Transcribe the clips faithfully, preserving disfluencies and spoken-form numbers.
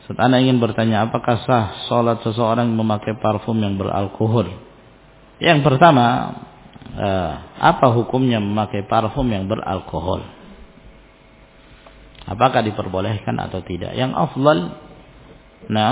Ana ingin bertanya, apakah sah sholat seseorang memakai parfum yang beralkohol? Yang pertama, eh, apa hukumnya memakai parfum yang beralkohol? Apakah diperbolehkan atau tidak? Yang afdal, nah,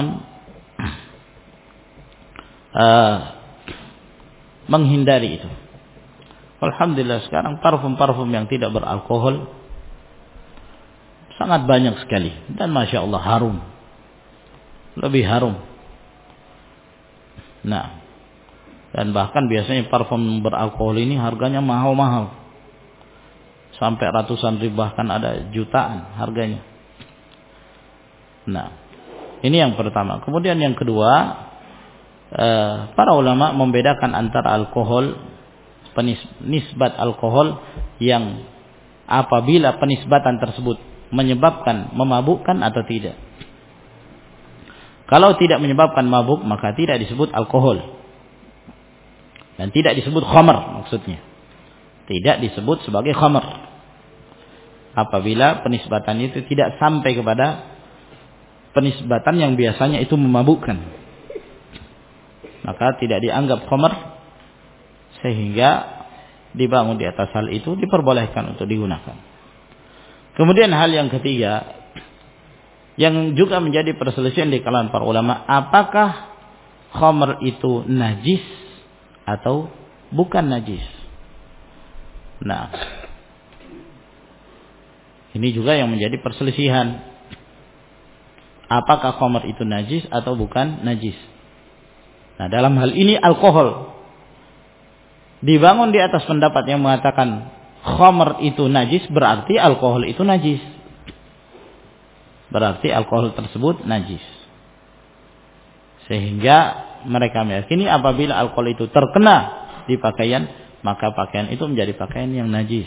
eh, menghindari itu. Alhamdulillah sekarang parfum-parfum yang tidak beralkohol sangat banyak sekali dan masya Allah harum. Lebih harum. Nah, dan bahkan biasanya parfum beralkohol ini harganya mahal-mahal. Sampai ratusan ribu, bahkan ada jutaan harganya. Nah, ini yang pertama. Kemudian yang kedua, eh, para ulama membedakan antara alkohol, penisbat alkohol yang apabila penisbatan tersebut menyebabkan memabukkan atau tidak. Kalau tidak menyebabkan mabuk, maka tidak disebut alkohol. Dan tidak disebut khamar maksudnya. Tidak disebut sebagai khamar. Apabila penisbatan itu tidak sampai kepada penisbatan yang biasanya itu memabukkan, maka tidak dianggap khamar, sehingga dibangun di atas hal itu diperbolehkan untuk digunakan. Kemudian hal yang ketiga, yang juga menjadi perselisihan di kalangan para ulama, apakah khamr itu najis atau bukan najis. Nah, ini juga yang menjadi perselisihan. Apakah khamr itu najis atau bukan najis. Nah, dalam hal ini alkohol dibangun di atas pendapat yang mengatakan khamr itu najis, berarti alkohol itu najis. Berarti alkohol tersebut najis. Sehingga mereka meyakini apabila alkohol itu terkena di pakaian, maka pakaian itu menjadi pakaian yang najis.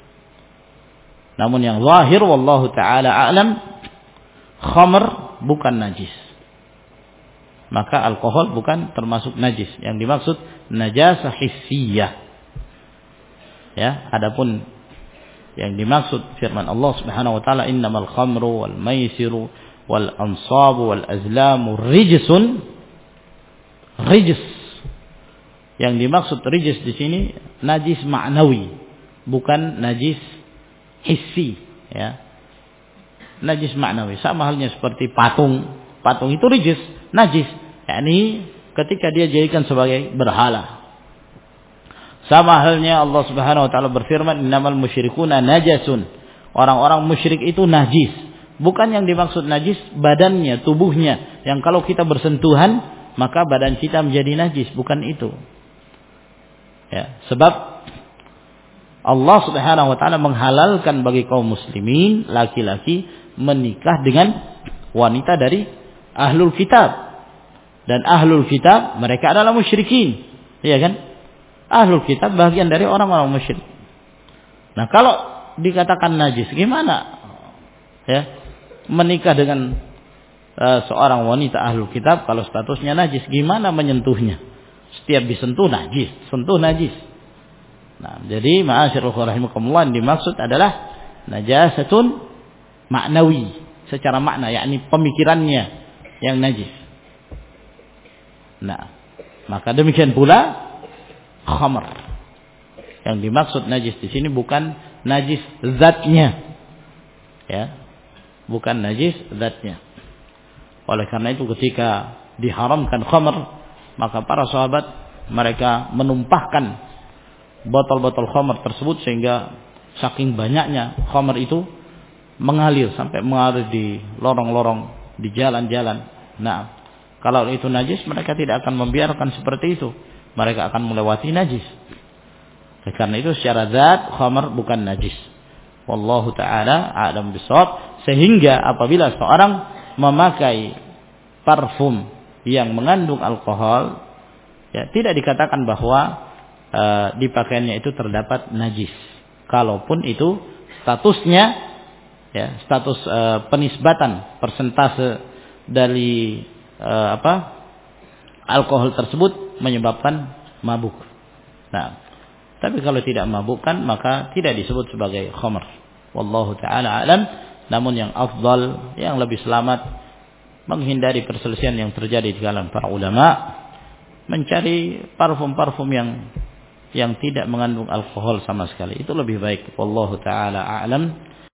Namun yang zahir wallahu taala a'lam, khamr bukan najis. Maka alkohol bukan termasuk najis. Yang dimaksud najasah hissiyah. Ya, adapun yang dimaksud firman Allah Subhanahu wa taala, innamal khamru wal maisiru wal ansabu wal azlamu rijsun. Rijs. Yang dimaksud rijs di sini najis ma'nawi, bukan najis hissi, ya. Najis ma'nawi sama halnya seperti patung. Patung itu rijs, najis. yakni ketika dia jadikan sebagai berhala. Sama halnya Allah Subhanahu wa taala berfirman, innamal musyrikuna najasun. Orang-orang musyrik itu najis. Bukan yang dimaksud najis badannya, tubuhnya, yang kalau kita bersentuhan maka badan kita menjadi najis, bukan itu. Ya, sebab Allah Subhanahu wa taala menghalalkan bagi kaum muslimin laki-laki menikah dengan wanita dari ahlul kitab. Dan ahlul kitab mereka adalah musyrikin. Iya kan? Ahlul kitab bagian dari orang-orang musyrik. Nah, kalau dikatakan najis, gimana? Ya, menikah dengan uh, seorang wanita ahlul kitab kalau statusnya najis, gimana menyentuhnya? Setiap disentuh najis, sentuh najis. Nah, jadi ma'asyiral rahimakumullah, yang dimaksud adalah najasatun maknawi, secara makna, yakni pemikirannya yang najis. Nah, maka demikian pula khamr. Yang dimaksud najis di sini bukan najis zatnya. Ya. Bukan najis zatnya. Oleh karena itu ketika diharamkan khamr, maka para sahabat mereka menumpahkan botol-botol khamr tersebut sehingga saking banyaknya khamr itu mengalir sampai mengalir di lorong-lorong, di jalan-jalan. Nah, kalau itu najis, mereka tidak akan membiarkan seperti itu. Mereka akan melewati najis. Karena itu secara zat khamr bukan najis. Wallahu taala a'lam bishawab. Sehingga apabila seorang memakai parfum yang mengandung alkohol, ya tidak dikatakan bahwa e, di pakaiannya itu terdapat najis. Kalaupun itu statusnya, ya, status e, penisbatan persentase dari e, apa alkohol tersebut menyebabkan mabuk. Nah, tapi kalau tidak mabukkan maka tidak disebut sebagai khamr. Wallahu taala alam. Namun yang afdal, yang lebih selamat menghindari perselisihan yang terjadi di kalangan para ulama, mencari parfum-parfum yang yang tidak mengandung alkohol sama sekali. Itu lebih baik. Wallahu taala a'lam.